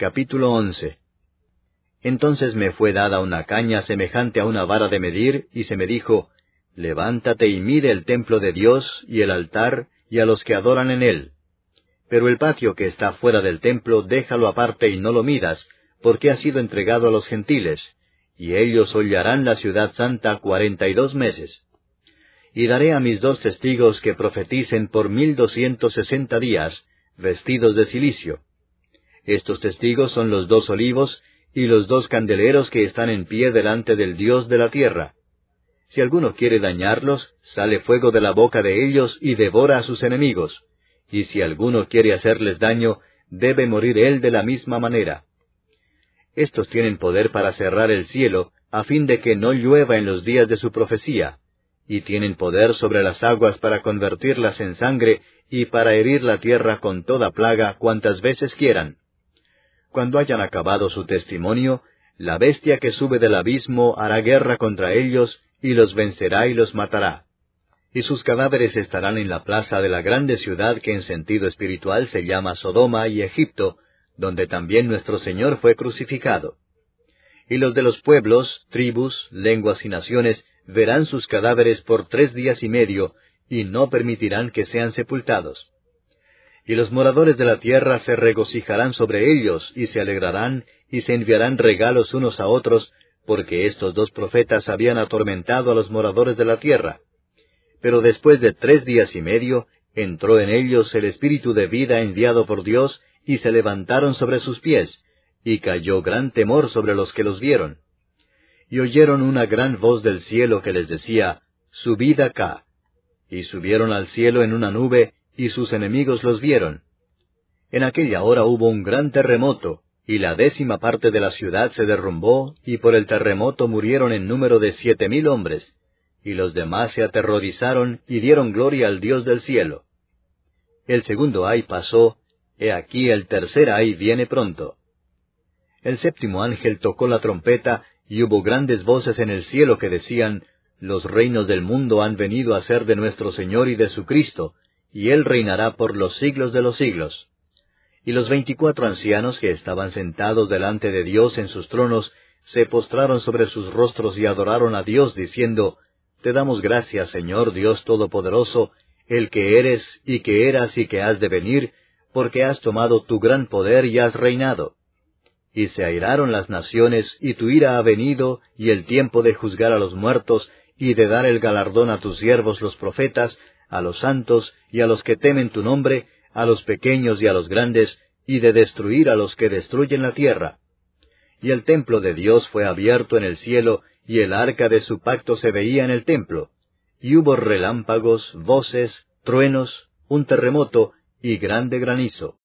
Capítulo 11. Entonces me fue dada una caña semejante a una vara de medir, y se me dijo, Levántate y mide el templo de Dios, y el altar, y a los que adoran en él. Pero el patio que está fuera del templo, déjalo aparte y no lo midas, porque ha sido entregado a los gentiles, y ellos hollarán la ciudad santa 42 meses. Y daré a mis 2 testigos que profeticen por 1260 días, vestidos de cilicio. Estos testigos son los 2 olivos, y los 2 candeleros que están en pie delante del Dios de la tierra. Si alguno quiere dañarlos, sale fuego de la boca de ellos y devora a sus enemigos. Y si alguno quiere hacerles daño, debe morir él de la misma manera. Estos tienen poder para cerrar el cielo, a fin de que no llueva en los días de su profecía, y tienen poder sobre las aguas para convertirlas en sangre, y para herir la tierra con toda plaga cuantas veces quieran. Cuando hayan acabado su testimonio, la bestia que sube del abismo hará guerra contra ellos, y los vencerá y los matará. Y sus cadáveres estarán en la plaza de la grande ciudad que en sentido espiritual se llama Sodoma y Egipto, donde también nuestro Señor fue crucificado. Y los de los pueblos, tribus, lenguas y naciones verán sus cadáveres por 3 días y medio, y no permitirán que sean sepultados. Y los moradores de la tierra se regocijarán sobre ellos, y se alegrarán, y se enviarán regalos unos a otros, porque estos 2 profetas habían atormentado a los moradores de la tierra. Pero después de 3 días y medio, entró en ellos el espíritu de vida enviado por Dios, y se levantaron sobre sus pies, y cayó gran temor sobre los que los vieron. Y oyeron una gran voz del cielo que les decía, Subid acá. Y subieron al cielo en una nube, y sus enemigos los vieron. En aquella hora hubo un gran terremoto, y la 10ª parte de la ciudad se derrumbó, y por el terremoto murieron en número de 7,000 hombres, y los demás se aterrorizaron y dieron gloria al Dios del cielo. El segundo ay pasó, he aquí el tercer ay viene pronto. El 7º ángel tocó la trompeta, y hubo grandes voces en el cielo que decían, Los reinos del mundo han venido a ser de nuestro Señor y de su Cristo, y Él reinará por los siglos de los siglos. Y los 24 ancianos que estaban sentados delante de Dios en sus tronos, se postraron sobre sus rostros y adoraron a Dios, diciendo, Te damos gracias, Señor Dios Todopoderoso, el que eres, y que eras, y que has de venir, porque has tomado tu gran poder y has reinado. Y se airaron las naciones, y tu ira ha venido, y el tiempo de juzgar a los muertos, y de dar el galardón a tus siervos los profetas, a los santos, y a los que temen tu nombre, a los pequeños y a los grandes, y de destruir a los que destruyen la tierra. Y el templo de Dios fue abierto en el cielo, y el arca de su pacto se veía en el templo. Y hubo relámpagos, voces, truenos, un terremoto, y grande granizo.